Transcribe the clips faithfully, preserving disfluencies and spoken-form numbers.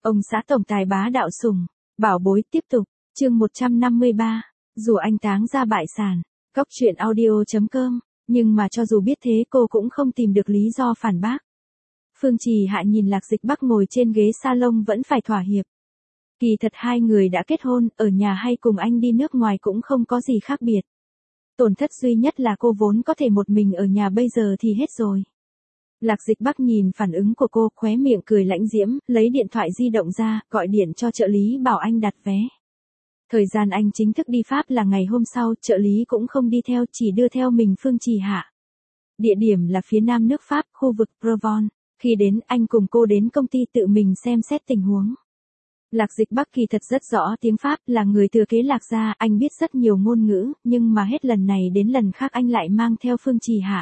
Ông xã tổng tài bá đạo sủng, bảo bối tiếp tục, chương một trăm năm mươi ba, dù anh táng ra bại sản, góc truyện audio.com, nhưng mà cho dù biết thế cô cũng không tìm được lý do phản bác. Phương Trì Hạ nhìn Lạc Dịch Bắc ngồi trên ghế salon vẫn phải thỏa hiệp. Kỳ thật hai người đã kết hôn, ở nhà hay cùng anh đi nước ngoài cũng không có gì khác biệt. Tổn thất duy nhất là cô vốn có thể một mình ở nhà bây giờ thì hết rồi. Lạc Dịch Bắc nhìn phản ứng của cô, khóe miệng cười lãnh diễm, lấy điện thoại di động ra, gọi điện cho trợ lý bảo anh đặt vé. Thời gian anh chính thức đi Pháp là ngày hôm sau, trợ lý cũng không đi theo, chỉ đưa theo mình Phương Trì Hạ. Địa điểm là phía nam nước Pháp, khu vực Provence. Khi đến, anh cùng cô đến công ty tự mình xem xét tình huống. Lạc Dịch Bắc kỳ thật rất rõ tiếng Pháp, là người thừa kế Lạc gia, anh biết rất nhiều ngôn ngữ, nhưng mà hết lần này đến lần khác anh lại mang theo Phương Trì Hạ.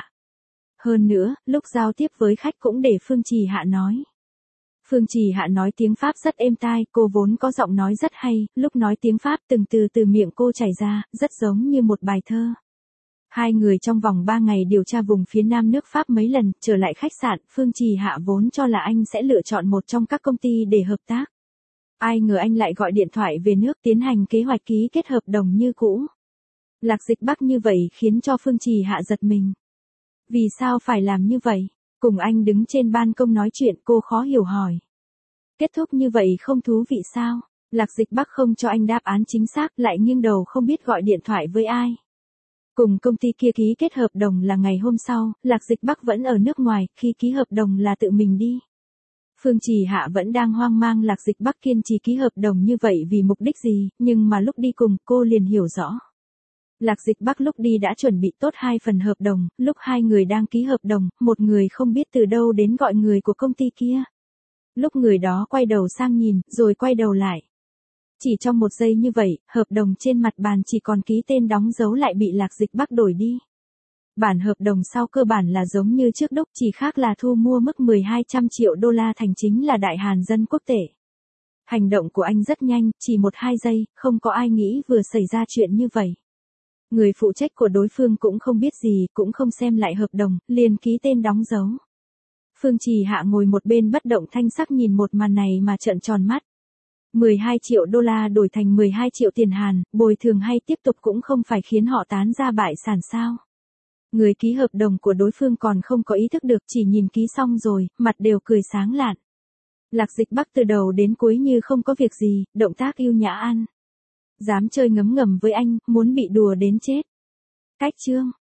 Hơn nữa, lúc giao tiếp với khách cũng để Phương Trì Hạ nói. Phương Trì Hạ nói tiếng Pháp rất êm tai, cô vốn có giọng nói rất hay, lúc nói tiếng Pháp từng từ từ miệng cô chảy ra, rất giống như một bài thơ. Hai người trong vòng ba ngày điều tra vùng phía nam nước Pháp mấy lần, trở lại khách sạn, Phương Trì Hạ vốn cho là anh sẽ lựa chọn một trong các công ty để hợp tác. Ai ngờ anh lại gọi điện thoại về nước tiến hành kế hoạch ký kết hợp đồng như cũ. Lạc Dịch Bắc như vậy khiến cho Phương Trì Hạ giật mình. Vì sao phải làm như vậy? Cùng anh đứng trên ban công nói chuyện, cô khó hiểu hỏi. Kết thúc như vậy không thú vị sao? Lạc Dịch Bắc không cho anh đáp án chính xác, lại nghiêng đầu không biết gọi điện thoại với ai. Cùng công ty kia ký kết hợp đồng là ngày hôm sau, Lạc Dịch Bắc vẫn ở nước ngoài, khi ký hợp đồng là tự mình đi. Phương Trì Hạ vẫn đang hoang mang Lạc Dịch Bắc kiên trì ký hợp đồng như vậy vì mục đích gì, nhưng mà lúc đi cùng cô liền hiểu rõ. Lạc Dịch Bắc lúc đi đã chuẩn bị tốt hai phần hợp đồng, lúc hai người đang ký hợp đồng, một người không biết từ đâu đến gọi người của công ty kia. Lúc người đó quay đầu sang nhìn, rồi quay đầu lại. Chỉ trong một giây như vậy, hợp đồng trên mặt bàn chỉ còn ký tên đóng dấu lại bị Lạc Dịch Bắc đổi đi. Bản hợp đồng sau cơ bản là giống như trước đúc, chỉ khác là thu mua mức mười hai trăm triệu đô la thành chính là Đại Hàn dân quốc tệ. Hành động của anh rất nhanh, chỉ một hai giây, không có ai nghĩ vừa xảy ra chuyện như vậy. Người phụ trách của đối phương cũng không biết gì, cũng không xem lại hợp đồng, liền ký tên đóng dấu. Phương Trì Hạ ngồi một bên bất động thanh sắc nhìn một màn này mà trợn tròn mắt. mười hai triệu đô la đổi thành mười hai triệu tiền Hàn, bồi thường hay tiếp tục cũng không phải khiến họ tán ra bại sản sao. Người ký hợp đồng của đối phương còn không có ý thức được, chỉ nhìn ký xong rồi, mặt đều cười sáng lạn. Lạc Dịch Bắc từ đầu đến cuối như không có việc gì, động tác yêu nhã ăn. Dám chơi ngấm ngầm với anh, muốn bị đùa đến chết. Cách chương.